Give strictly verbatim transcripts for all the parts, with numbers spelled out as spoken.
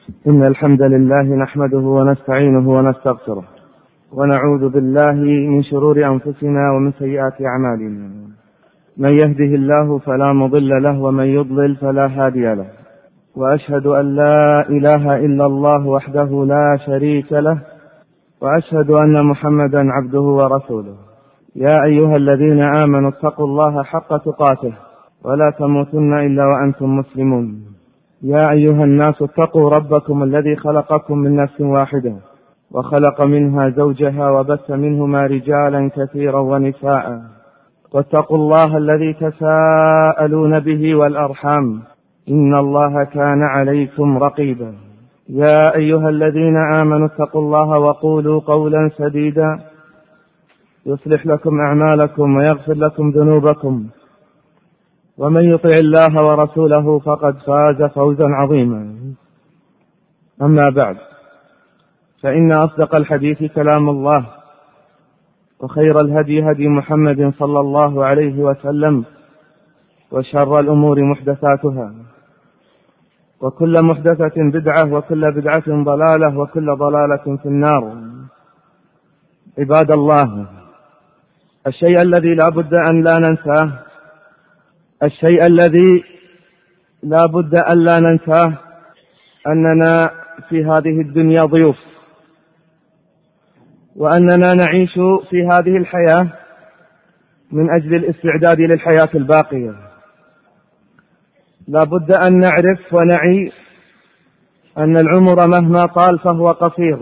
إن الحمد لله نحمده ونستعينه ونستغفره ونعوذ بالله من شرور أنفسنا ومن سيئات أعمالنا. من يهده الله فلا مضل له ومن يضلل فلا هادي له، وأشهد أن لا إله إلا الله وحده لا شريك له، وأشهد أن محمدا عبده ورسوله. يا أيها الذين آمنوا اتقوا الله حق تقاته ولا تموتن إلا وأنتم مسلمون. يا أيها الناس اتقوا ربكم الذي خلقكم من نفس واحدة وخلق منها زوجها وبث منهما رجالا كثيرا ونساء، واتقوا الله الذي تساءلون به والأرحام إن الله كان عليكم رقيبا. يا أيها الذين آمنوا اتقوا الله وقولوا قولا سديدا يصلح لكم أعمالكم ويغفر لكم ذنوبكم، ومن يطع الله ورسوله فقد فاز فوزا عظيما. أما بعد، فإن أصدق الحديث كلام الله، وخير الهدي هدي محمد صلى الله عليه وسلم، وشر الأمور محدثاتها، وكل محدثة بدعة، وكل بدعة ضلالة، وكل ضلالة في النار. عباد الله، الشيء الذي لا بد أن لا ننساه الشيء الذي لا بد أن لا ننساه أننا في هذه الدنيا ضيوف، وأننا نعيش في هذه الحياة من أجل الاستعداد للحياة الباقية. لا بد أن نعرف ونعي أن العمر مهما طال فهو قصير،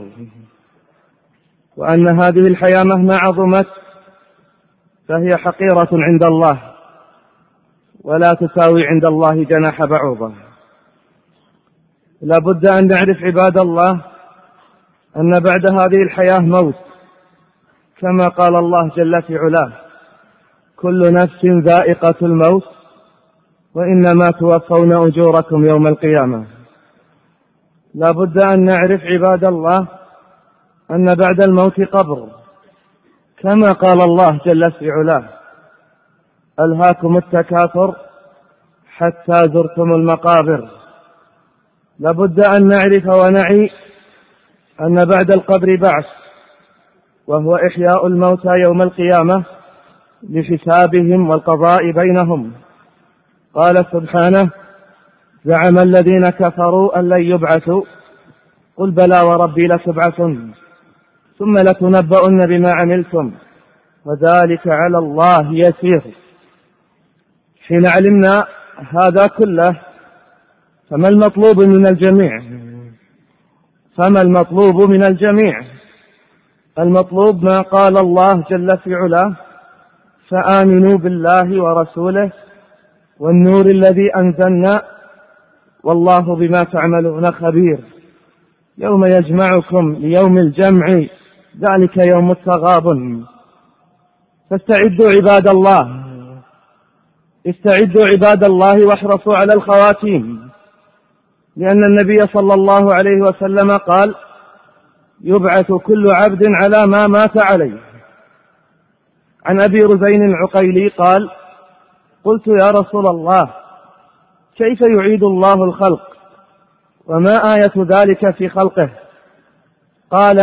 وأن هذه الحياة مهما عظمت فهي حقيرة عند الله، ولا تساوي عند الله جناح بعوضة. لا بد أن نعرف عباد الله أن بعد هذه الحياة موت، كما قال الله جل في علاه: كل نفس ذائقة الموت وإنما توفون أجوركم يوم القيامة. لا بد أن نعرف عباد الله أن بعد الموت قبر، كما قال الله جل في علاه: ألهاكم التكاثر حتى زرتم المقابر. لابد أن نعرف ونعي أن بعد القبر بعث، وهو إحياء الموتى يوم القيامة لحسابهم والقضاء بينهم. قال سبحانه: زعم الذين كفروا أن لن يبعثوا قل بلى وربي لتبعثن ثم لتنبؤن بما عملتم وذلك على الله يسير. حين علمنا هذا كله فما المطلوب من الجميع؟ فما المطلوب من الجميع؟ المطلوب ما قال الله جل في علاه: فآمنوا بالله ورسوله والنور الذي أنزلنا والله بما تعملون خبير. يوم يجمعكم ليوم الجمع ذلك يوم التغابن. فاستعدوا عباد الله، استعدوا عباد الله واحرصوا على الخواتيم، لأن النبي صلى الله عليه وسلم قال: يبعث كل عبد على ما مات عليه. عن أبي رزين العقيلي قال: قلت يا رسول الله، كيف يعيد الله الخلق وما آية ذلك في خلقه؟ قال: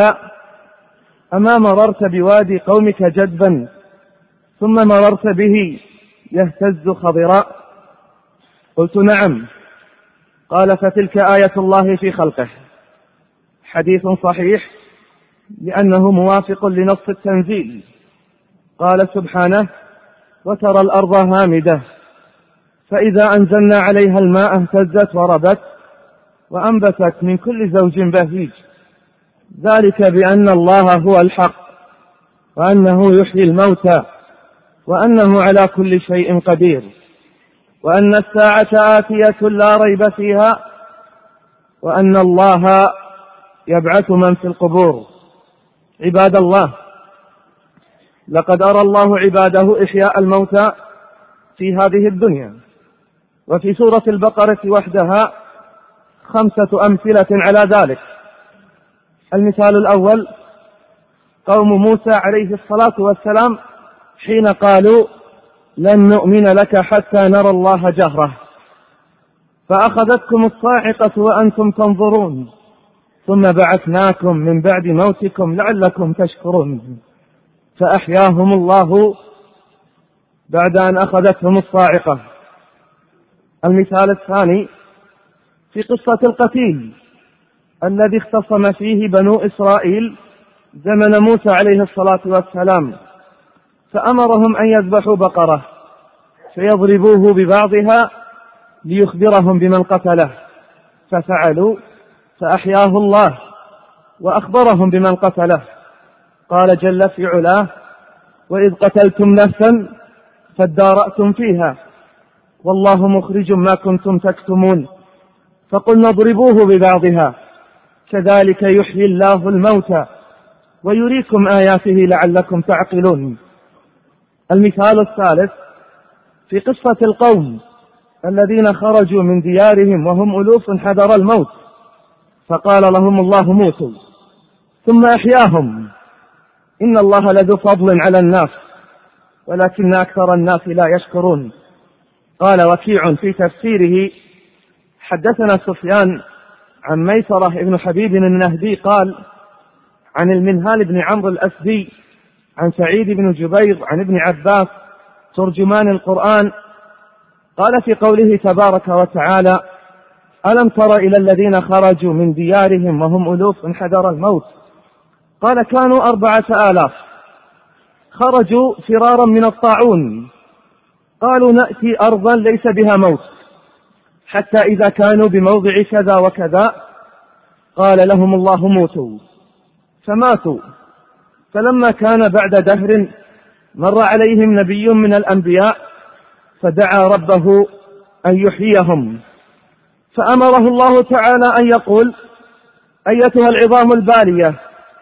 أما مررت بوادي قومك جدبا ثم مررت به يهتز خضراء؟ قلت نعم. قال: فتلك آية الله في خلقه. حديث صحيح لأنه موافق لنص التنزيل. قال سبحانه: وترى الأرض هامدة فإذا أنزلنا عليها الماء اهتزت وربت وأنبتت من كل زوج بهيج، ذلك بأن الله هو الحق وأنه يحيي الموتى وأنه على كل شيء قدير وأن الساعة آتية لا ريب فيها وأن الله يبعث من في القبور. عباد الله، لقد أرى الله عباده إحياء الموتى في هذه الدنيا، وفي سورة البقرة وحدها خمسة أمثلة على ذلك. المثال الأول قوم موسى عليه الصلاة والسلام حين قالوا: لن نؤمن لك حتى نرى الله جهرة، فأخذتكم الصاعقة وأنتم تنظرون ثم بعثناكم من بعد موتكم لعلكم تشكرون. فأحياهم الله بعد أن أخذتهم الصاعقة. المثال الثاني في قصة القتيل الذي اختصم فيه بنو إسرائيل زمن موسى عليه الصلاة والسلام، فأمرهم أن يذبحوا بقرة فيضربوه ببعضها ليخبرهم بمن قتله، ففعلوا فأحياه الله وأخبرهم بمن قتله. قال جل في علاه: وإذ قتلتم نفسا فادارأتم فيها والله مخرج ما كنتم تكتمون فقلنا اضربوه ببعضها كذلك يحيي الله الموتى ويريكم آياته لعلكم تعقلون. المثال الثالث في قصة القوم الذين خرجوا من ديارهم وهم ألوف حذر الموت، فقال لهم الله موتوا ثم أحياهم. إن الله لذو فضل على الناس ولكن أكثر الناس لا يشكرون. قال وكيع في تفسيره: حدثنا سفيان عن ميسرة ابن حبيب النهدي قال عن المنهال بن عمرو الأسدي عن سعيد بن جبير عن ابن عباس ترجمان القرآن قال في قوله تبارك وتعالى: ألم تر إلى الذين خرجوا من ديارهم وهم ألوف حذر الموت، قال كانوا أربعة آلاف خرجوا فرارا من الطاعون، قالوا نأتي أرضا ليس بها موت، حتى إذا كانوا بموضع كذا وكذا قال لهم الله موتوا، فماتوا. فلما كان بعد دهر مر عليهم نبي من الأنبياء فدعا ربه أن يحييهم، فأمره الله تعالى أن يقول: أيتها العظام البالية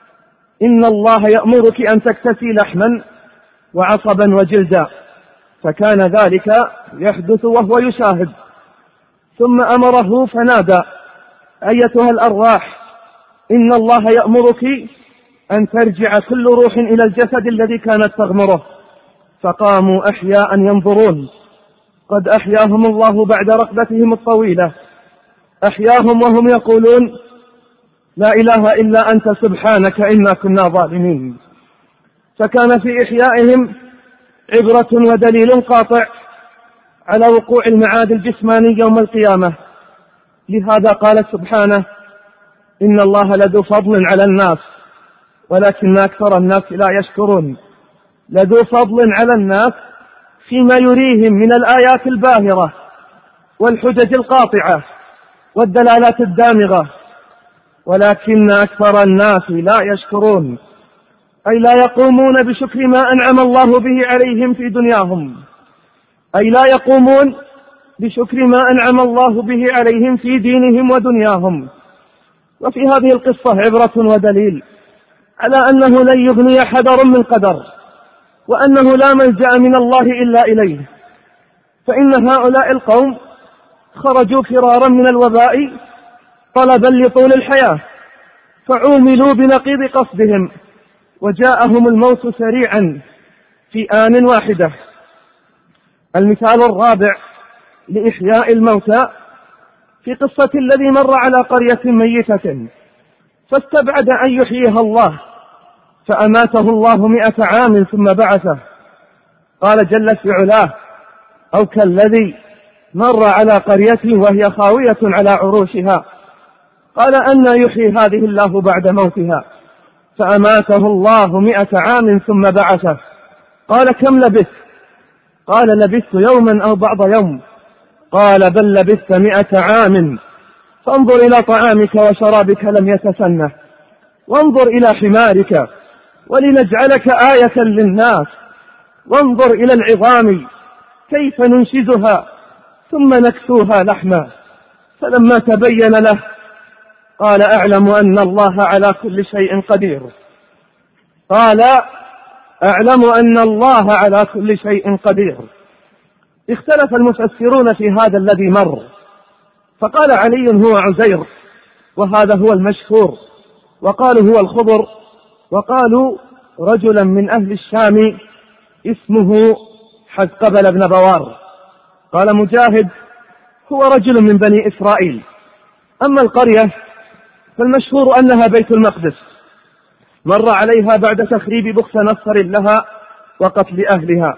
إن الله يأمرك أن تكتسي لحما وعصبا وجلدا، فكان ذلك يحدث وهو يشاهد. ثم أمره فنادى: أيتها الأرواح إن الله يأمرك أن ترجع كل روح إلى الجسد الذي كانت تغمره، فقاموا أحياء ينظرون، قد أحياهم الله بعد رقدتهم الطويلة، أحياهم وهم يقولون: لا إله إلا أنت سبحانك إنا كنا ظالمين. فكان في إحيائهم عبرة ودليل قاطع على وقوع المعاد الجسماني يوم القيامة. لهذا قال سبحانه: إن الله لذو فضل على الناس ولكن أكثر الناس لا يشكرون. لذو فضل على الناس فيما يريهم من الآيات الباهرة والحجج القاطعة والدلالات الدامغة، ولكن أكثر الناس لا يشكرون، أي لا يقومون بشكر ما أنعم الله به عليهم في دنياهم، أي لا يقومون بشكر ما أنعم الله به عليهم في دينهم ودنياهم. وفي هذه القصة عبرة ودليل على أنه لن يغني حذر من قدر، وأنه لا ملجأ من الله إلا إليه. فإن هؤلاء القوم خرجوا فرارا من الوباء طلبا لطول الحياة، فعوملوا بنقيض قصدهم وجاءهم الموت سريعا في آن واحدة. المثال الرابع لإحياء الموتى في قصة الذي مر على قرية ميتة فاستبعد أن يحييها الله فأماته الله مئة عام ثم بعثه. قال جل في علاه: أو كالذي مر على قرية وهي خاوية على عروشها قال أن يحيي هذه الله بعد موتها فأماته الله مئة عام ثم بعثه. قال كم لبثت؟ قال لبثت يوما أو بعض يوم. قال بل لبثت مئة عام، فانظر إلى طعامك وشرابك لم يتسنه، وانظر إلى حمارك ولنجعلك آية للناس، وانظر إلى العظام كيف ننشزها ثم نكسوها لحما. فلما تبين له قال أعلم أن الله على كل شيء قدير. قال أعلم أن الله على كل شيء قدير. اختلف المفسرون في هذا الذي مر، فقال علي هو عزير وهذا هو المشهور، وقالوا هو الخضر، وقالوا رجلا من أهل الشام اسمه حزقبل بن بوار. قال مجاهد هو رجل من بني إسرائيل. أما القرية فالمشهور أنها بيت المقدس، مر عليها بعد تخريب بخت نصر لها وقتل أهلها.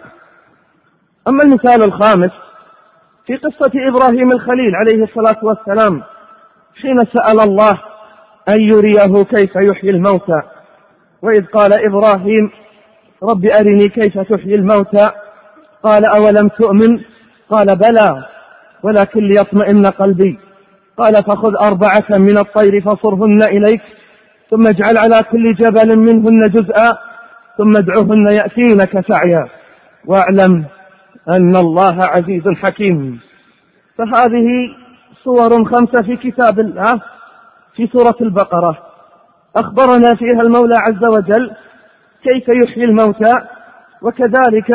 أما المثال الخامس في قصة إبراهيم الخليل عليه الصلاة والسلام حين سأل الله أن يريه كيف يحيي الموتى، وإذ قال إبراهيم رب أرني كيف تحيي الموتى قال أولم تؤمن قال بلى ولكن ليطمئن قلبي قال فخذ أربعة من الطير فصرهن إليك ثم اجعل على كل جبل منهن جزءا ثم ادعهن يأتينك سعيا واعلم أن الله عزيز حكيم. فهذه صور خمسة في كتاب الله في سورة البقرة أخبرنا فيها المولى عز وجل كيف يحيي الموتى، وكذلك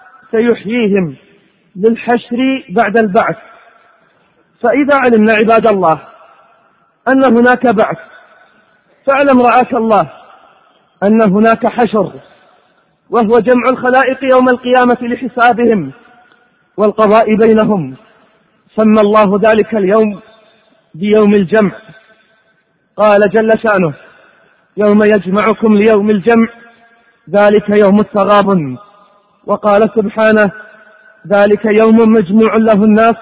سيحييهم للحشر بعد البعث. فإذا علمنا عباد الله أن هناك بعث، فاعلم رعاك الله أن هناك حشر، وهو جمع الخلائق يوم القيامة لحسابهم والقضاء بينهم. سمى الله ذلك اليوم بيوم الجمع، قال جل شأنه يوم يجمعكم ليوم الجمع ذلك يوم التغابن، وقال سبحانه ذلك يوم مجموع له الناس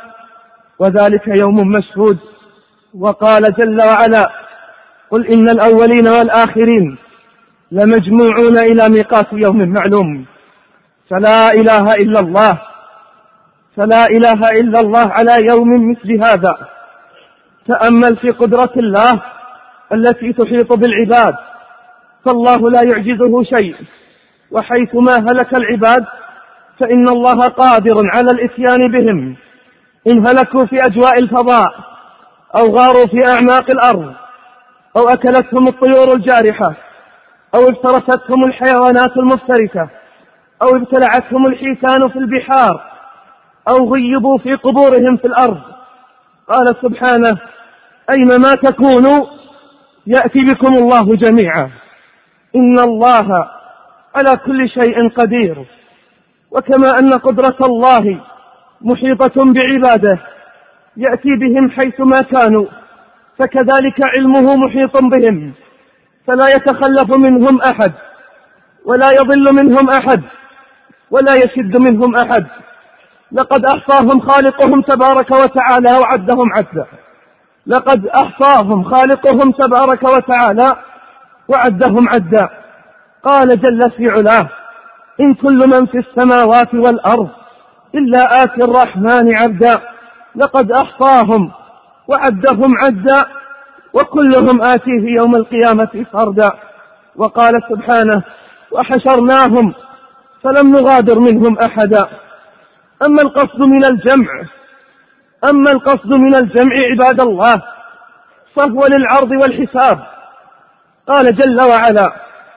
وذلك يوم مشهود، وقال جل وعلا قل إن الأولين والآخرين لمجموعون إلى ميقات يوم معلوم. فلا إله إلا الله فلا إله إلا الله على يوم مثل هذا. تأمل في قدرة الله التي تحيط بالعباد، فالله لا يعجزه شيء، وحيثما هلك العباد فإن الله قادر على الإتيان بهم، إن هلكوا في أجواء الفضاء أو غاروا في أعماق الأرض أو أكلتهم الطيور الجارحة أو افترستهم الحيوانات المفترسة أو ابتلعتهم الحيتان في البحار أو غيبوا في قبورهم في الأرض. قال سبحانه أينما تكونوا يأتي بكم الله جميعا إن الله على كل شيء قدير. وكما أن قدرة الله محيطة بعباده يأتي بهم حيثما كانوا، فكذلك علمه محيط بهم فلا يتخلف منهم أحد ولا يضل منهم أحد ولا يشد منهم أحد. لقد أحصاهم خالقهم تبارك وتعالى وعدهم عدا لقد أحصاهم خالقهم تبارك وتعالى وعدهم عدا. قال جل في علاه إن كل من في السماوات والأرض إلا آتي الرحمن عبدا لقد أحصاهم وعدهم عدا وكلهم آتيه يوم القيامة فردا. وقال سبحانه وحشرناهم فلم نغادر منهم أحدا. أما القصد من الجمع أما القصد من الجمع عباد الله فهو للعرض والحساب. قال جل وعلا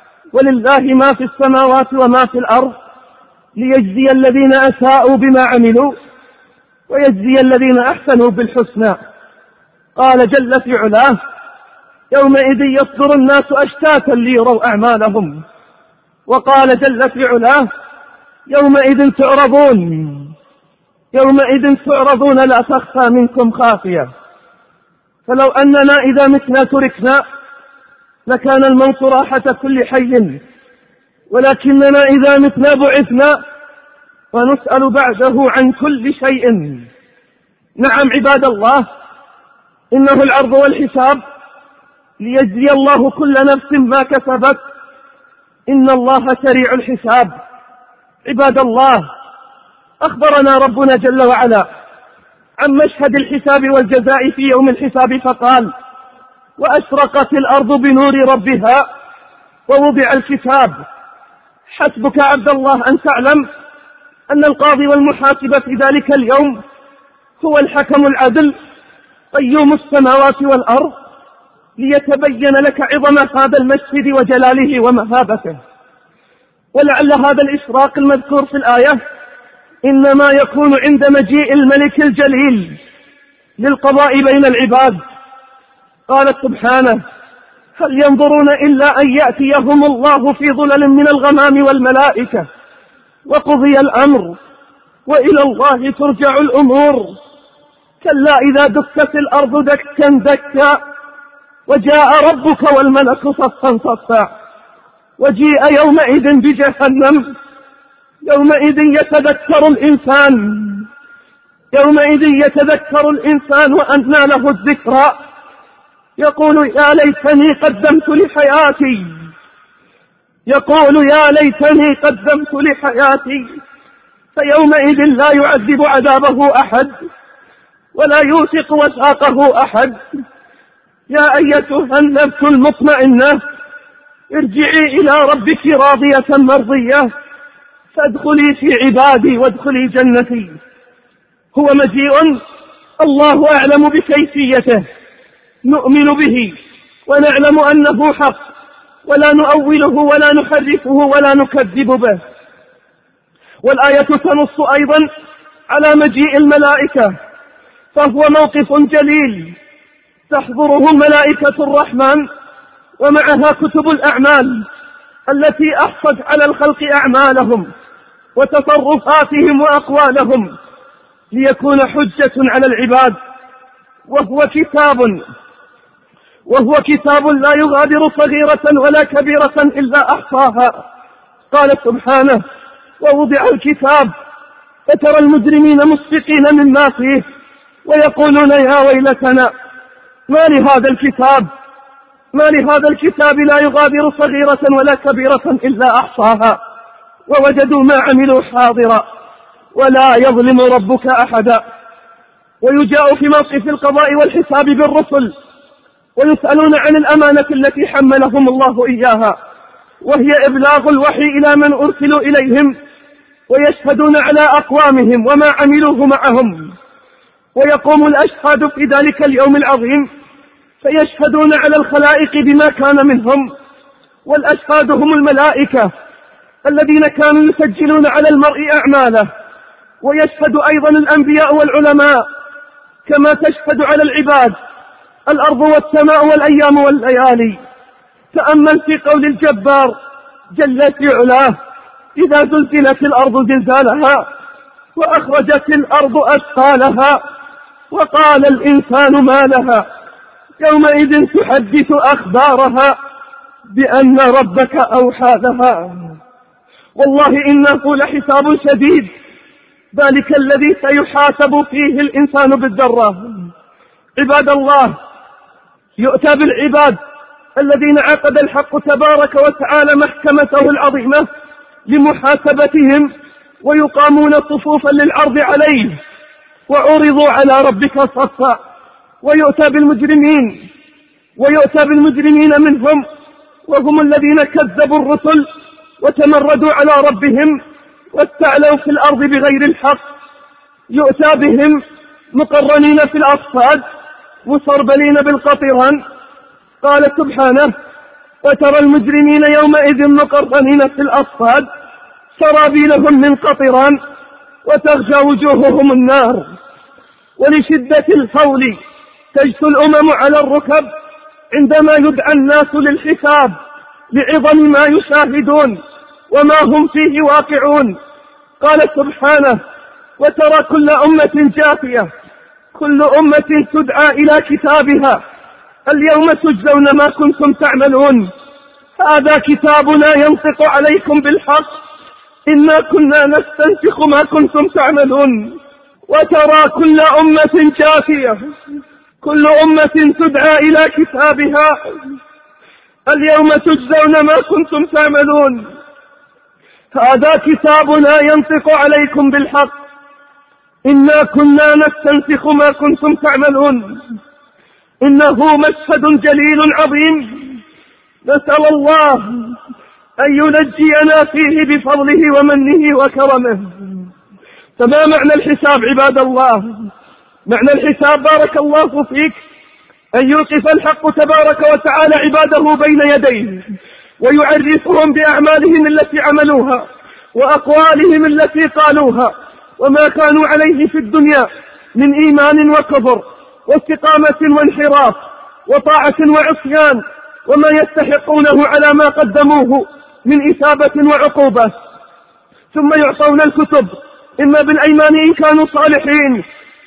ولله ما في السماوات وما في الأرض ليجزي الذين أساءوا بما عملوا ويجزي الذين أحسنوا بالحسنى. قال جل في علاه يومئذ يصدر الناس أشتاتا ليروا أعمالهم. وقال جل في علاه يومئذ تعرضون يومئذ تعرضون لا تخفى منكم خافية. فلو أننا إذا متنا تركنا لكان الموت راحة كل حي، ولكننا إذا متنا بعثنا ونسأل بعده عن كل شيء. نعم عباد الله إنه العرض والحساب ليجزي الله كل نفس ما كسبت إن الله سريع الحساب. عباد الله أخبرنا ربنا جل وعلا عن مشهد الحساب والجزاء في يوم الحساب فقال وأشرقت الأرض بنور ربها ووضع الكتاب. حسبك عبد الله أن تعلم أن القاضي والمحاسب في ذلك اليوم هو الحكم العدل قيوم السماوات والأرض، ليتبين لك عظم هذا المشهد وجلاله ومهابته. ولعل هذا الإشراق المذكور في الآية إنما يكون عند مجيء الملك الجليل للقضاء بين العباد. قال سبحانه هل ينظرون إلا أن يأتيهم الله في ظلل من الغمام والملائكة وقضي الأمر وإلى الله ترجع الأمور. كلا إذا دكت الأرض دكا دكا وجاء ربك والملك صفا صفا وجيء يومئذ بجهنم. يومئذ يتذكر الإنسان يومئذ يتذكر الإنسان وأنى له الذكرى يقول يا ليتني قدمت لحياتي يقول يا ليتني قدمت لحياتي فيومئذ لا يعذب عذابه أحد ولا يوثق وثاقه أحد. يا أيتها النفس المطمئنة ارجعي إلى ربك راضية مرضية فادخلي في عبادي وادخلي جنتي. هو مجيء الله أعلم بكيفيته، نؤمن به ونعلم أنه حق ولا نؤوله ولا نحرفه ولا نكذب به. والآية تنص أيضا على مجيء الملائكة، فهو موقف جليل تحضره ملائكة الرحمن ومعها كتب الأعمال التي أحصت على الخلق أعمالهم وتصرفاتهم وأقوالهم ليكون حجة على العباد. وهو كتاب وهو كتاب لا يغادر صغيرة ولا كبيرة إلا أحصاها. قال سبحانه ووضع الكتاب فترى المجرمين مشفقين مما فيه ويقولون يا ويلتنا ما لهذا الكتاب ما لهذا الكتاب لا يغادر صغيرة ولا كبيرة إلا أحصاها ووجدوا ما عملوا حاضرا ولا يظلم ربك أحدا. ويجاء في موقف القضاء والحساب بالرسل ويسألون عن الأمانة التي حملهم الله إياها، وهي إبلاغ الوحي إلى من أرسلوا إليهم، ويشهدون على أقوامهم وما عملوه معهم. ويقوم الأشهاد في ذلك اليوم العظيم فيشهدون على الخلائق بما كان منهم، والأشهاد هم الملائكة الذين كانوا يسجلون على المرء أعماله. ويشهد أيضا الأنبياء والعلماء كما تشهد على العباد الأرض والسماء والأيام والليالي. تأمل في قول الجبار جل في علاه إذا زلزلت الأرض زلزالها وأخرجت الأرض أثقالها وقال الإنسان ما لها يومئذ تحدث أخبارها بأن ربك أوحى لها. والله إنه لحساب شديد، ذلك الذي سيحاسب فيه الإنسان بالذرة. عباد الله، يؤتى بالعباد الذين عقد الحق تبارك وتعالى محكمته العظيمة لمحاسبتهم ويقامون صفوفا للعرض عليه وعرضوا على ربك صفا. ويؤتى بالمجرمين ويؤتى بالمجرمين منهم وهم الذين كذبوا الرسل وتمردوا على ربهم واستعلوا في الأرض بغير الحق. يؤتى بهم مقرنين في الأصفاد مسربلين بالقطران. قال سبحانه وترى المجرمين يومئذ مقرنين في الأصفاد سرابيلهم من قطران وتغشى وجوههم النار. ولشدة الهول تجثو الأمم على الركب عندما يدعى الناس للحساب لعظم ما يشاهدون وما هم فيه واقعون. قال سبحانه وترى كل أمة جاثية كل أمة تدعى إلى كتابها اليوم تجزون ما كنتم تعملون هذا كتابنا ينطق عليكم بالحق إنا كنا نستنسخ ما كنتم تعملون. وترى كل أمة جاثية كل أمة تدعى إلى كتابها اليوم تجزون ما كنتم تعملون هذا كتابنا ينطق عليكم بالحق إنا كنا نستنسخ ما كنتم تعملون. إنه مشهد جليل عظيم نسأل الله أن ينجينا فيه بفضله ومنه وكرمه. فما معنى الحساب عباد الله؟ معنى الحساب بارك الله فيك أن يوقف الحق تبارك وتعالى عباده بين يديه ويعرفهم بأعمالهم التي عملوها وأقوالهم التي قالوها وما كانوا عليه في الدنيا من إيمان وكفر واستقامة وانحراف وطاعة وعصيان وما يستحقونه على ما قدموه من إثابة وعقوبة. ثم يعطون الكتب إما بالأيمان إن كانوا صالحين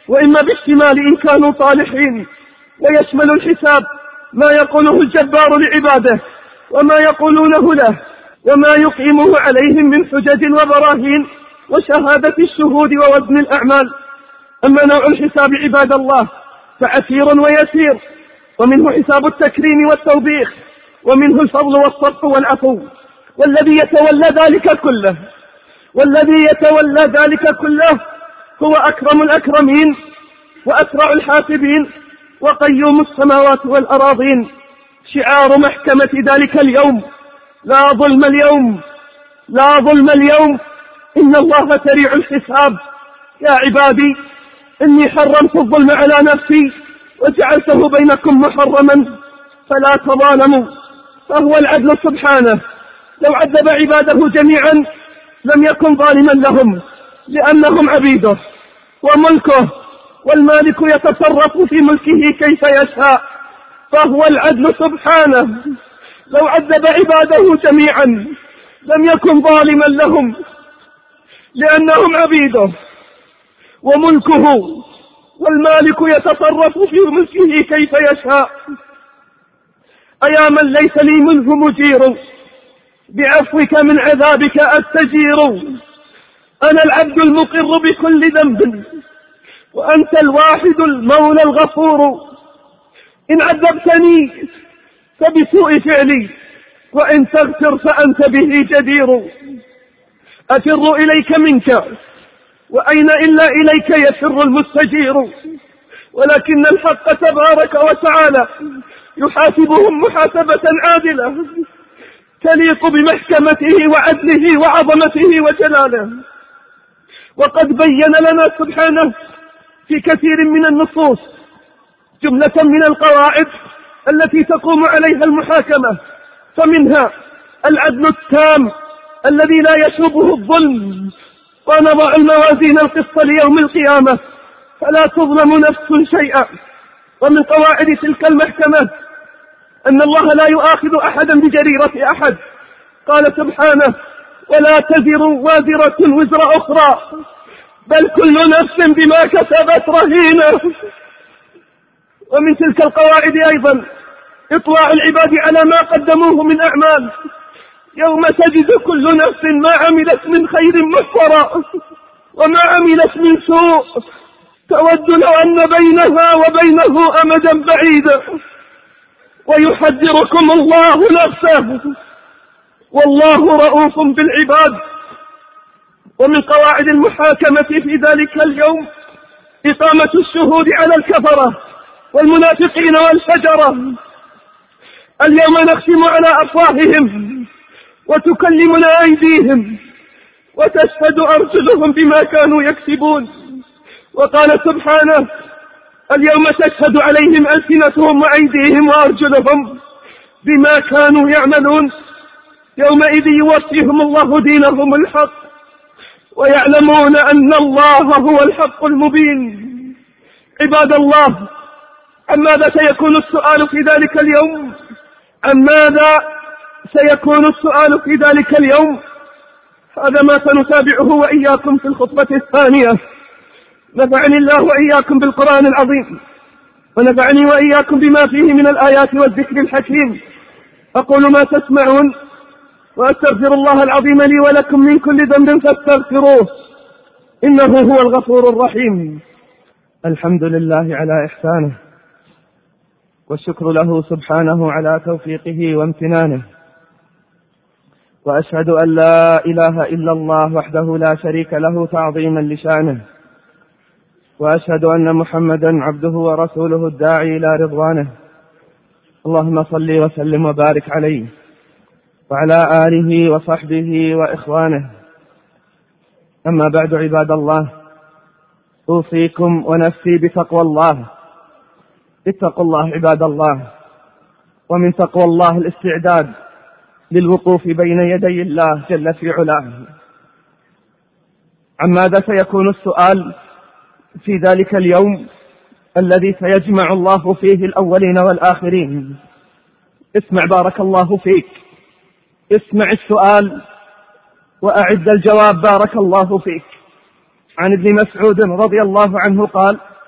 وإما بالشمال إن كانوا صالحين. ويشمل الحساب ما يقوله الجبار لعباده وما يقولونه له وما يقيمه عليهم من حجج وبراهين وشهادة الشهود ووزن الأعمال. أما نوع الحساب عباد الله فعسير ويسير، ومنه حساب التكريم والتوبيخ، ومنه الفضل والصفح والعفو. والذي يتولى ذلك كله والذي يتولى ذلك كله هو أكرم الأكرمين وأسرع الحاسبين وقيوم السماوات والأراضين. شعار محكمة ذلك اليوم: لا ظلم اليوم، لا ظلم اليوم، إن الله سريع الحساب. يا عبادي إني حرمت الظلم على نفسي وجعلته بينكم محرما فلا تظالموا، فهو العدل سبحانه. لو عذب عباده جميعا لم يكن ظالما لهم لأنهم عبيده وملكه، والمالك يتصرف في ملكه كيف يشاء، فهو العدل سبحانه. لو عذب عباده جميعا لم يكن ظالما لهم لأنهم عبيده وملكه، والمالك يتصرف في ملكه كيف يشاء. أيا من ليس لي منه مجير، بعفوك من عذابك أستجير. أنا العبد المقر بكل ذنب وأنت الواحد المولى الغفور. إن عذبتني فبسوء فعلي، وإن تغفر فأنت به جدير. أفر إليك منك، وأين إلا إليك يفر المستجير. ولكن الحق تبارك وتعالى يحاسبهم محاسبة عادلة تليق بمحكمته وعدله وعظمته وجلاله. وقد بين لنا سبحانه في كثير من النصوص جملة من القواعد التي تقوم عليها المحاكمة، فمنها العدل التام الذي لا يشوبه الظلم. ونضع الموازين القسط ليوم القيامة فلا تظلم نفس شيئا. ومن قواعد تلك المحكمة أن الله لا يؤاخذ أحدا بجريرة أحد. قال سبحانه: ولا تزر وازرة وزر أخرى بل كل نفس بما كسبت رهينة. ومن تلك القواعد أيضا إطلاع العباد على ما قدموه من أعمال، يوم تجد كل نفس ما عملت من خير محضرا وما عملت من سوء تود لو أن بينها وبينه أمدا بعيدا. ويحذركم الله نفسه والله رؤوف بالعباد. ومن قواعد المحاكمة في ذلك اليوم إقامة الشهود على الكفرة والمنافقين والفجرة. اليوم نختم على أفواههم وتكلمنا أيديهم وتشهد أرجلهم بما كانوا يكسبون. وقال سبحانه: اليوم تشهد عليهم ألسنتهم وأيديهم وأرجلهم بما كانوا يعملون. يومئذ يوفيهم الله دينهم الحق ويعلمون أن الله هو الحق المبين. عباد الله، عن ماذا سيكون السؤال في ذلك اليوم؟ عن ماذا سيكون السؤال في ذلك اليوم؟ هذا ما سنتابعه وإياكم في الخطبة الثانية. نفعني الله وإياكم بالقرآن العظيم، ونفعني وإياكم بما فيه من الآيات والذكر الحكيم. أقول ما تسمعون وأستغفر الله العظيم لي ولكم من كل ذنب فاستغفروه إنه هو الغفور الرحيم. الحمد لله على إحسانه، والشكر له سبحانه على توفيقه وامتنانه، وأشهد أن لا إله إلا الله وحده لا شريك له تعظيما لشأنه، وأشهد أن محمدا عبده ورسوله الداعي إلى رضوانه. اللهم صل وسلم وبارك عليه وعلى آله وصحبه وإخوانه. أما بعد، عباد الله، أوصيكم ونفسي بتقوى الله. اتقوا الله عباد الله، ومن تقوى الله الاستعداد للوقوف بين يدي الله جل في علاه. عن ماذا سيكون السؤال في ذلك اليوم الذي سيجمع الله فيه الأولين والآخرين؟ اسمع بارك الله فيك، اسمع السؤال وأعد الجواب بارك الله فيك. عن ابن مسعود رضي الله عنه قال: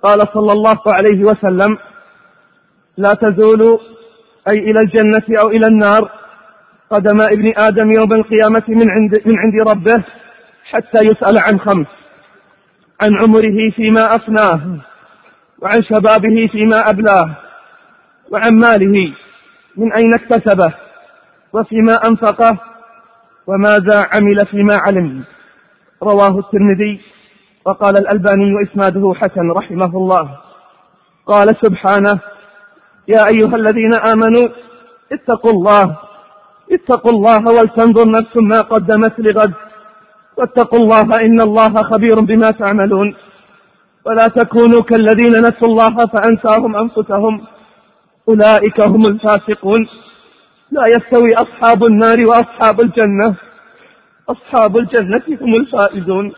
قال صلى الله عليه وسلم: لا تزول أي إلى الجنة أو إلى النار قدم ابن آدم يوم القيامة من عند, من عند ربه حتى يسأل عن خمس: عن عمره فيما أفناه، وعن شبابه فيما أبلاه، وعن ماله من أين اكتسبه، وفيما أنفقه، وماذا عمل فيما علم. رواه الترمذي، وقال الألباني وإسناده حسن رحمه الله. قال سبحانه: يا أيها الذين آمنوا اتقوا الله اتقوا الله ولتنظر نفس ما قدمت لغد واتقوا الله إن الله خبير بما تعملون. ولا تكونوا كالذين نسوا الله فأنساهم أنفسهم أولئك هم الفاسقون. لا يستوي أصحاب النار وأصحاب الجنة، أصحاب الجنة هم الفائزون.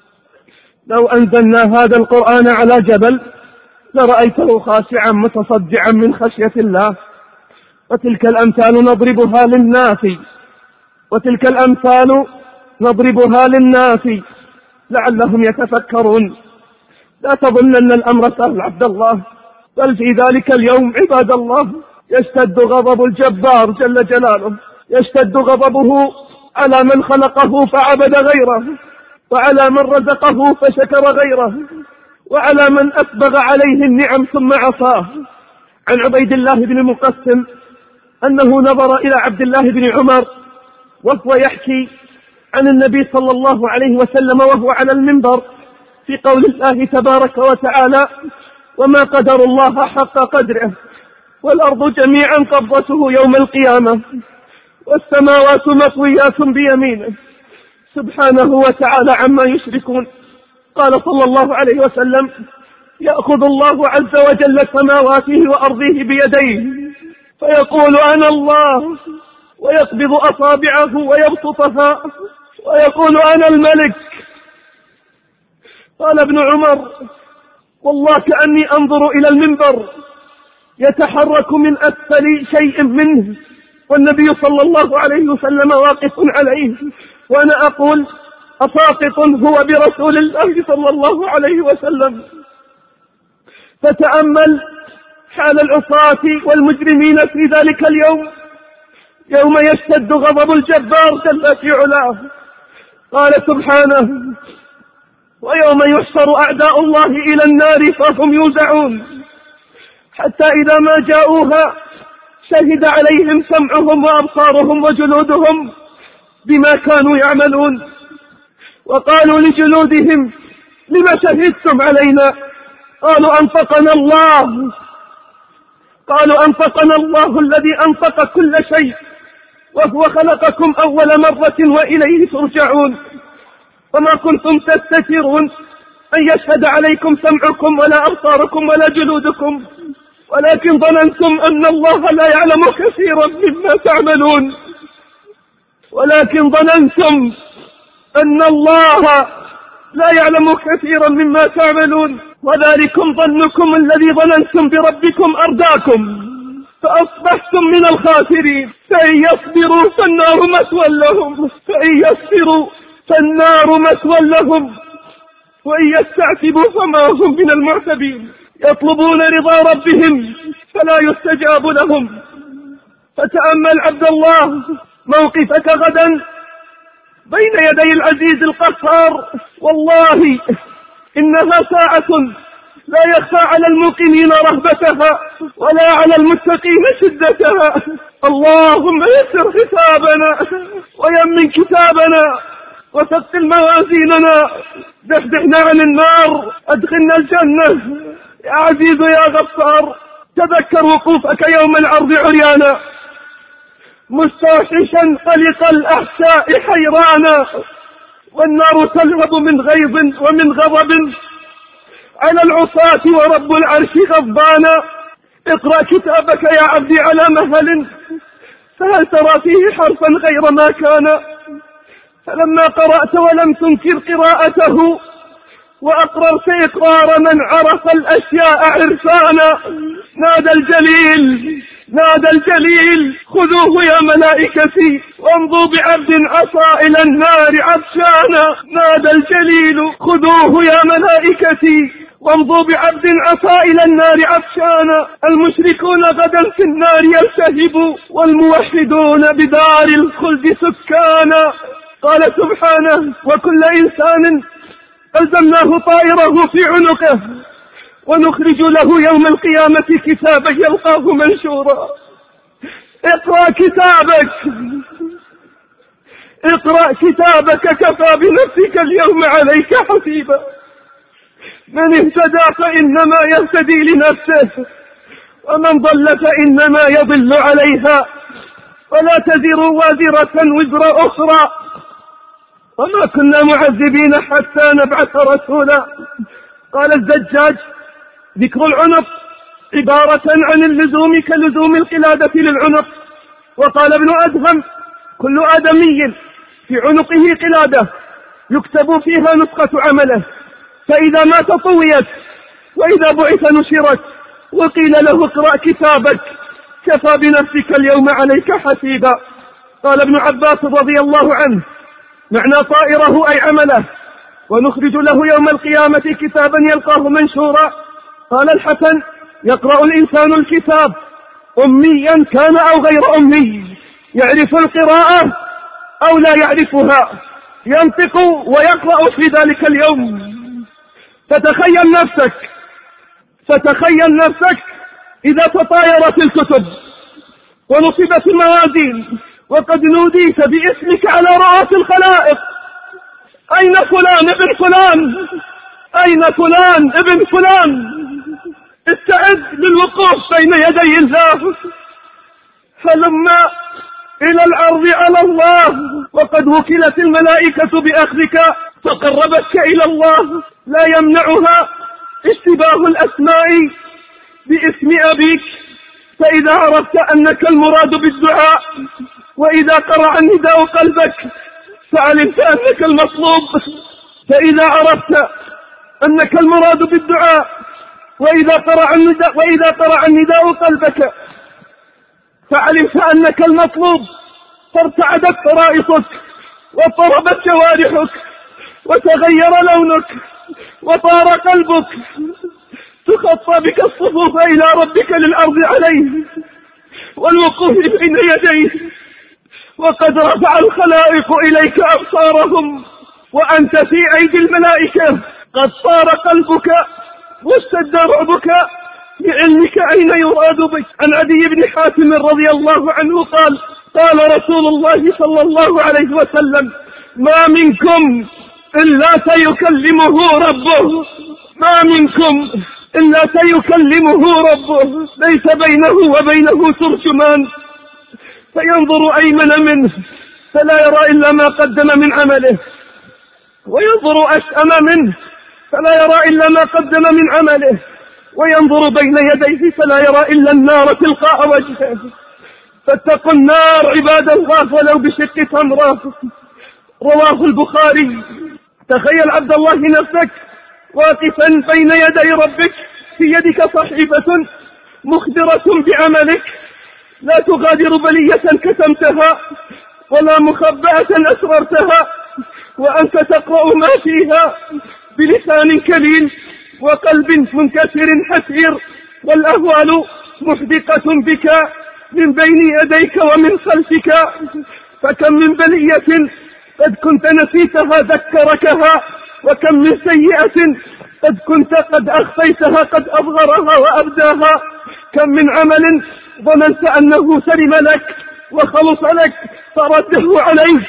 لو أنزلنا هذا القرآن على جبل لرأيته خاشعا متصدعا من خشية الله. وتلك الأمثال نضربها للناس وتلك الأمثال نضربها للناس لعلهم يتفكرون. لا تظنن الأمر سهل عبد الله، بل في ذلك اليوم عباد الله يشتد غضب الجبار جل جلاله، يشتد غضبه على من خلقه فعبد غيره، وعلى من رزقه فشكر غيره، وعلى من أسبغ عليه النعم ثم عصاه. عن عبيد الله بن المقسم أنه نظر إلى عبد الله بن عمر وهو يحكي عن النبي صلى الله عليه وسلم وهو على المنبر في قول الله تبارك وتعالى: وما قدر الله حق قدره والأرض جميعا قبضته يوم القيامة والسماوات مطويات بيمينه سبحانه وتعالى عما يشركون. قال صلى الله عليه وسلم: يأخذ الله عز وجل سماواته وأرضه بيديه فيقول: أنا الله، ويقبض أصابعه ويبسطها ويقول: أنا الملك. قال ابن عمر: والله كأني أنظر إلى المنبر يتحرك من أسفل شيء منه والنبي صلى الله عليه وسلم واقف عليه، وأنا أقول: أساقط هو برسول الله صلى الله عليه وسلم. فتأمل حال العصاة والمجرمين في ذلك اليوم، يوم يشتد غضب الجبار جل في علاه. قال سبحانه: ويوم يحشر أعداء الله إلى النار فهم يوزعون حتى إذا ما جاءوها شهد عليهم سمعهم وأبصارهم وجلودهم بما كانوا يعملون، وقالوا لجلودهم: لما شهدتم علينا؟ قالوا: أنطقنا الله قالوا أنطقنا الله الذي أنطق كل شيء وهو خلقكم أول مرة وإليه ترجعون. وما كنتم تستترون أن يشهد عليكم سمعكم ولا أبصاركم ولا جلودكم، ولكن ظننتم أن الله لا يعلم كثيرا مما تعملون ولكن ظننتم أن الله لا يعلم كثيرا مما تعملون وذلكم ظنكم الذي ظننتم بربكم أرداكم فأصبحتم من الخاسرين. فإن يصبروا فالنار مثوى لهم فإن يصبروا فالنار مثوى لهم وإن يستعتبوا فما هم من المعتبين. يطلبون رضا ربهم فلا يستجاب لهم. فتأمل عبد الله موقفك غدا بين يدي العزيز القهار، والله إنها ساعة لا يخفى على الموقنين رهبتها ولا على المتقين شدتها. اللهم يسر حسابنا ويمن كتابنا وثقل موازيننا، دحدحنا عن النار، أدخلنا الجنة يا عزيز يا غفار. تذكر وقوفك يوم العرض عريانا مستوحشا قلق الأحشاء حيرانا، والنار تلهب من غيظ ومن غضب على العصاة ورب العرش غضبانا. اقرأ كتابك يا عبدي على مهل، فهل ترى فيه حرفا غير ما كان؟ فلما قرأت ولم تنكر قراءته وأقررت إقرار من عرف الأشياء عرفانا، نادى الجليل نادى الجليل: خذوه يا ملائكتي وامضوا بعبد عصى إلى النار عطشانا. نادى الجليل: خذوه يا ملائكتي وامضوا بعبد عصى إلى النار عطشانا. المشركون غدا في النار يلتهبوا والموحدون بدار الخلد سكانا. قال سبحانه: وكل إنسان ألزمناه طائره في عنقه ونخرج له يوم القيامة كتابا يلقاه منشورا. اقرأ كتابك، اقرأ كتابك كفى بنفسك اليوم عليك حسيبا. من اهتدى فإنما يهتدي لنفسه ومن ضل فإنما يضل عليها ولا تزر وازرة وزر أخرى وما كنا معذبين حتى نبعث رسولا. قال الزجاج: ذكر العنق عبارة عن اللزوم كلزوم القلادة للعنق. وقال ابن أدهم: كل آدمي في عنقه قلادة يكتب فيها نسخة عمله، فإذا مات طويت وإذا بعث نشرت وقيل له: اقرأ كتابك كفى بنفسك اليوم عليك حسيبا. قال ابن عباس رضي الله عنه: معنى طائره أي عمله، ونخرج له يوم القيامة كتابا يلقاه منشورا. قال الحسن: يقرأ الإنسان الكتاب أميا كان أو غير أمي، يعرف القراءة أو لا يعرفها، ينطق ويقرأ في ذلك اليوم. فتخيل نفسك فتخيل نفسك إذا تطايرت الكتب ونصبت الموازين وقد نوديت باسمك على رؤوس الخلائق: أين فلان ابن فلان؟ أين فلان ابن فلان؟ استعد للوقوف بين يدي الله. فلما إلى العرض على الله وقد وكلت الملائكة بأخذك فقربتك إلى الله، لا يمنعها اشتباه الأسماء باسم أبيك. فإذا عرفت أنك المراد بالدعاء وإذا قرع النداء قلبك فعلمت أنك المطلوب. فإذا عرفت أنك المراد بالدعاء وإذا قرع النداء, وإذا قرع النداء قلبك فعلمت أنك المطلوب، فارتعدت فرائصك واضطربت جوارحك وتغير لونك وطار قلبك، تخطى بك الصفوف إلى ربك للعرض عليه والوقوف بين يديه، وقد رفع الخلائق إليك أبصارهم وأنت في أيدي الملائكة. قد طار قلبك واشتد رعبك بعلمك أين يراد بك. عن عدي بن حاتم رضي الله عنه قال: قال رسول الله صلى الله عليه وسلم: ما منكم إلا سيكلمه ربه ما منكم إلا سيكلمه ربه ليس بينه وبينه ترجمان، فينظر أيمن منه فلا يرى إلا ما قدم من عمله، وينظر أشأم منه فلا يرى إلا ما قدم من عمله، وينظر بين يديه فلا يرى إلا النار تلقاء وجهه. فاتقوا النار عباد الله ولو بشق تمرة. رواه البخاري. تخيل عبد الله نفسك واقفا بين يدي ربك، في يدك صحيفة مخبرة بعملك لا تغادر بلية كتمتها ولا مخبأة أسررتها، وأنت تقرأ ما فيها بلسان كليل وقلب منكسر حسير، والأهوال محدقة بك من بين يديك ومن خلفك. فكم من بلية قد كنت نسيتها ذكركها، وكم من سيئة قد كنت قد أخفيتها قد أظهرها وأبداها. كم من عمل ظننت أنه سلم لك وخلص لك فرده عليك،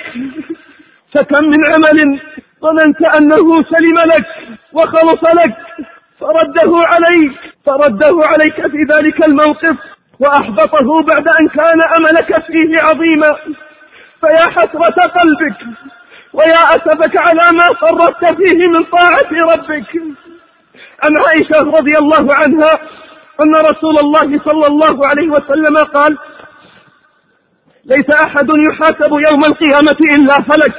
فكم من عمل ظننت أنه سلم لك وخلص لك فرده عليك فرده عليك في ذلك الموقف وأحبطه بعد أن كان أملك فيه عظيما. فيا حسرة قلبك ويا أسفك على ما فرطت فيه من طاعة ربك. عن عائشة رضي الله عنها أن رسول الله صلى الله عليه وسلم قال: ليس أحد يحاسب يوم القيامة إلا هلك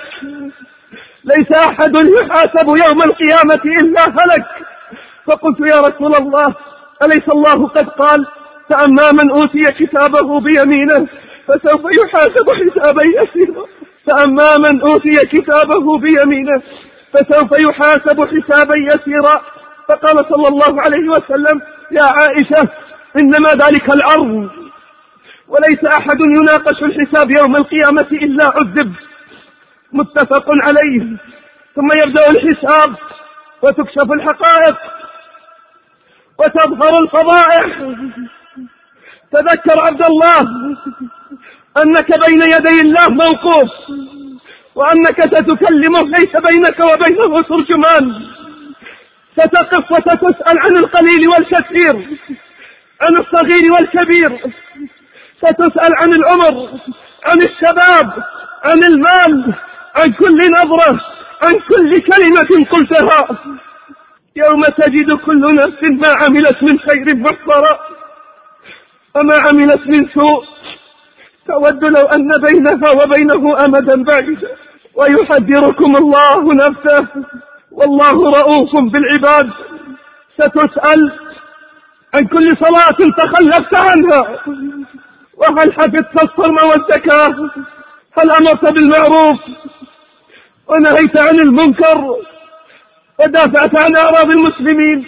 ليس أحد يحاسب يوم القيامة إلا هلك. فقلت: يا رسول الله، أليس الله قد قال: فأما من أوتي كتابه بيمينه فسوف يحاسب حسابا يسيرا فأما من أوتي كتابه بيمينه فسوف يحاسب حسابا يسيرا. فقال صلى الله عليه وسلم: يا عائشة إنما ذلك العرض، وليس أحد يناقش الحساب يوم القيامة إلا عذب. متفق عليه. ثم يبدأ الحساب وتكشف الحقائق وتظهر الفضائح. تذكر عبد الله أنك بين يدي الله موقوف، وأنك ستكلمه ليس بينك وبينه ترجمان. ستقف وستسأل عن القليل والكثير، عن الصغير والكبير، ستسأل عن العمر، عن الشباب، عن المال، عن كل نظرة، عن كل كلمة قلتها. يوم تجد كل نفس ما عملت من خير محضرا وما عملت من سوء تود لو أن بينها وبينه أمدا بعيدا. ويحذركم الله نفسه والله رؤوف بالعباد. ستسأل عن كل صلاة تخلفت عنها، وهل حفظت الصوم والزكاة، هل أمرت بالمعروف ونهيت عن المنكر ودافعت عن أعراض المسلمين.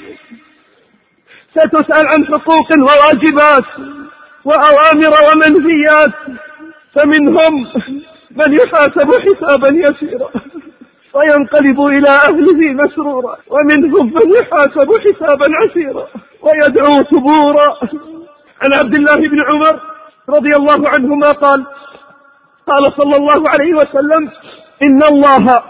ستسأل عن حقوق وواجبات وأوامر ومنهيات، فمنهم من يحاسب حسابا يسيرا وينقلب إلى أهله مسرورا، ومنهم من يحاسب حسابا عسيرا ويدعو ثبورا. عن عبد الله بن عمر رضي الله عنهما قال: قال صلى الله عليه وسلم: إن الله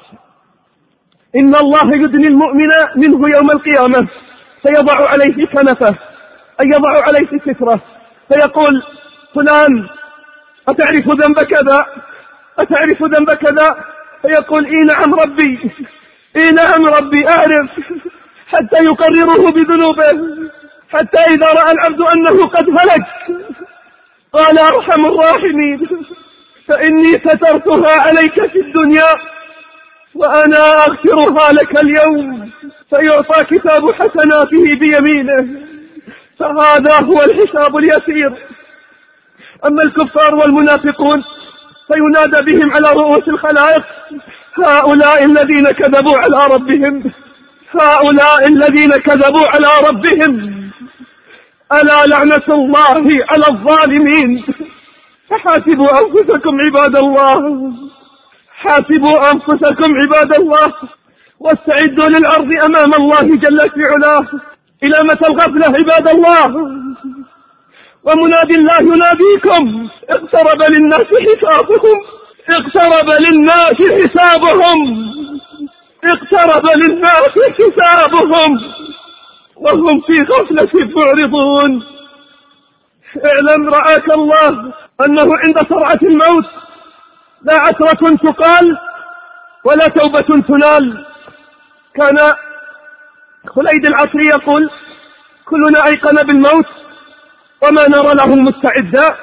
إن الله يدني المؤمن منه يوم القيامة فيضع عليه كنفه، أي يضع عليه ستره، فيقول: فلان أتعرف ذنب كذا؟ أتعرف ذنب كذا؟ فيقول: إي نعم ربي، إي نعم ربي أعرف، حتى يقرره بذنوبه، حتى إذا رأى العبد أنه قد هلك قال: أرحم الراحمين، فإني سترتها عليك في الدنيا وأنا أغفرها لك اليوم. فيعطى كتاب حسناته بيمينه، فهذا هو الحساب اليسير. أما الكفار والمنافقون فينادى بهم على رؤوس الخلائق: هؤلاء الذين كذبوا على ربهم، هؤلاء الذين كذبوا على ربهم، ألا لعنة الله على الظالمين. فحاسبوا أنفسكم عباد الله، حاسبوا أنفسكم عباد الله، واستعدوا للعرض أمام الله جل في علاه. إلى متى الغفلة عباد الله؟ ومنادي الله يناديكم: اقترب للناس حسابهم، اقترب للناس حسابهم، اقترب للناس حسابهم وهم في غفلة معرضون. اعلم رعاك الله أنه عند سرعة الموت لا عثرة تقال ولا توبة تنال. كان خليد العصري يقول: كلنا أيقن بالموت وما نرى له مستعدا،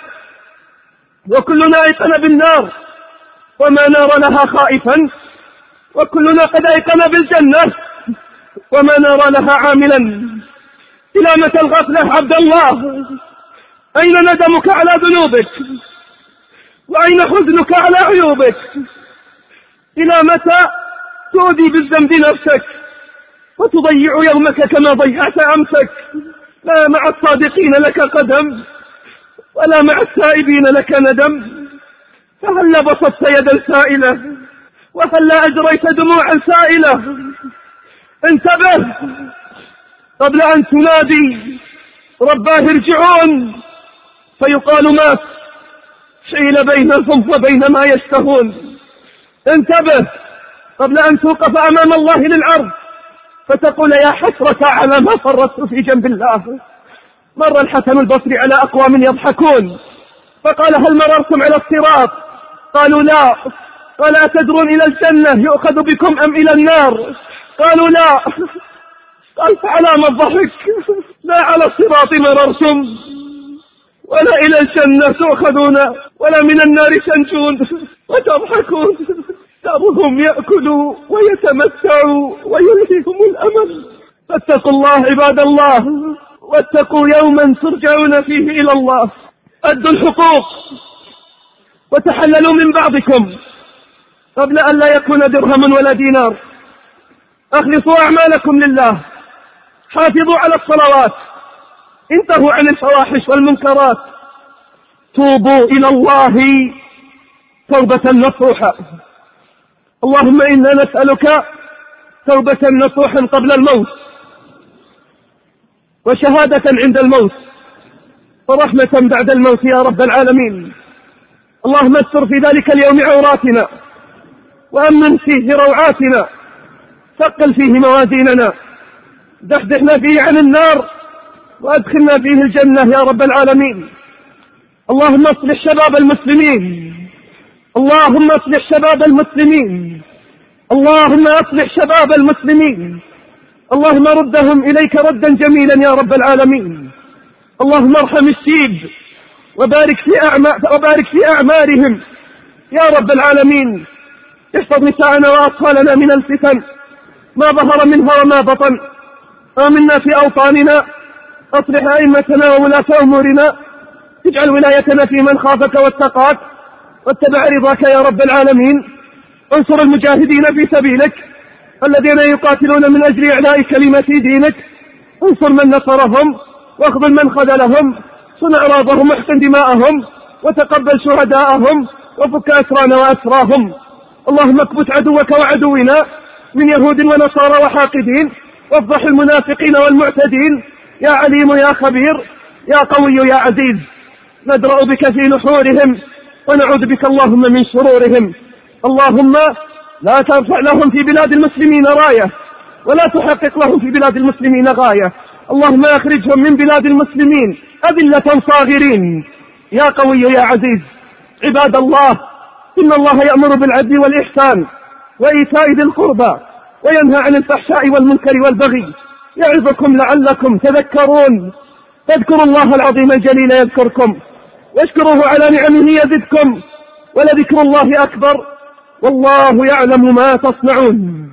وكلنا أيقن بالنار وما نرى لها خائفا، وكلنا قد أيقن بالجنة وما نرى لها عاملا. إلى متى الغفلة عبد الله؟ أين ندمك على ذنوبك؟ وأين حزنك على عيوبك؟ إلى متى تؤذي بالذنب نفسك وتضيع يومك كما ضيعت أمسك؟ لا مع الصادقين لك قدم ولا مع التائبين لك ندم. فهلا بسطت يدا سائلة وهلا أجريت دموعا سائلة. انتبه قبل أن تنادي رباه ارجعون فيقال مات، حيل بينهم وبين ما يشتهون. انتبه قبل أن توقف أمام الله للعرض فتقول يا حسرة على ما فرطت في جنب الله. مر الحسن البصري على أقوام يضحكون فقال: هل مررتم على الصراط؟ قالوا لا. قال: أتدرون إلى الجنة يؤخذ بكم أم إلى النار؟ قالوا لا. قال: فعلى ما الضحك؟ لا على الصراط مررتم ولا إلى الجنة تؤخذون ولا من النار تنجون وتضحكون. دعوهم يأكلوا ويتمتعوا ويلهيهم الأمل. فاتقوا الله عباد الله، واتقوا يوما ترجعون فيه إلى الله. أدوا الحقوق وتحللوا من بعضكم قبل أن لا يكون درهم ولا دينار. أخلصوا أعمالكم لله حافظوا على الصلوات، انتهوا عن الفواحش والمنكرات، توبوا إلى الله توبة نصوحة. اللهم إنا نسألك توبة نصوحا قبل الموت، وشهادة عند الموت، ورحمة بعد الموت يا رب العالمين. اللهم استر في ذلك اليوم عوراتنا، وأمن فيه روعاتنا، ثقل فيه موازيننا، دحدحنا فيه عن النار، وأدخلنا فيه الجنة يا رب العالمين. اللهم اصلح شباب المسلمين، اللهم اصلح شباب المسلمين، اللهم اصلح شباب المسلمين، اللهم ردهم إليك ردا جميلا يا رب العالمين. اللهم ارحم الشيب وبارك في أعمار وبارك في أعمارهم يا رب العالمين. احفظ نساءنا وأطفالنا من الفتن ما ظهر منها وما بطن. آمنا في أوطاننا، أصلح أئمتنا وولاة أمورنا، اجعل ولايتنا في من خافك واتقاك واتبع رضاك يا رب العالمين. انصر المجاهدين في سبيلك الذين يقاتلون من أجل إعلاء كلمة دينك. انصر من نصرهم واخذل من خذلهم، صن أعراضهم واحقن دماءهم، وتقبل شهداءهم، وفك أسرانا وأسراهم. اللهم اكبت عدوك وعدونا من يهود ونصارى وحاقدين، وافضح المنافقين والمعتدين يا عليم يا خبير يا قوي يا عزيز. ندرأ بك في نحورهم ونعوذ بك اللهم من شرورهم. اللهم لا ترفع لهم في بلاد المسلمين راية، ولا تحقق لهم في بلاد المسلمين غاية. اللهم اخرجهم من بلاد المسلمين أذلة صاغرين يا قوي يا عزيز. عباد الله، إن الله يأمر بالعدل والإحسان وإيتاء ذي القربى وينهى عن الفحشاء والمنكر والبغي، يعظكم لعلكم تذكرون. فاذكروا الله العظيم الجليل يذكركم، واشكروه على نعمه يزدكم، ولذكر الله أكبر، والله يعلم ما تصنعون.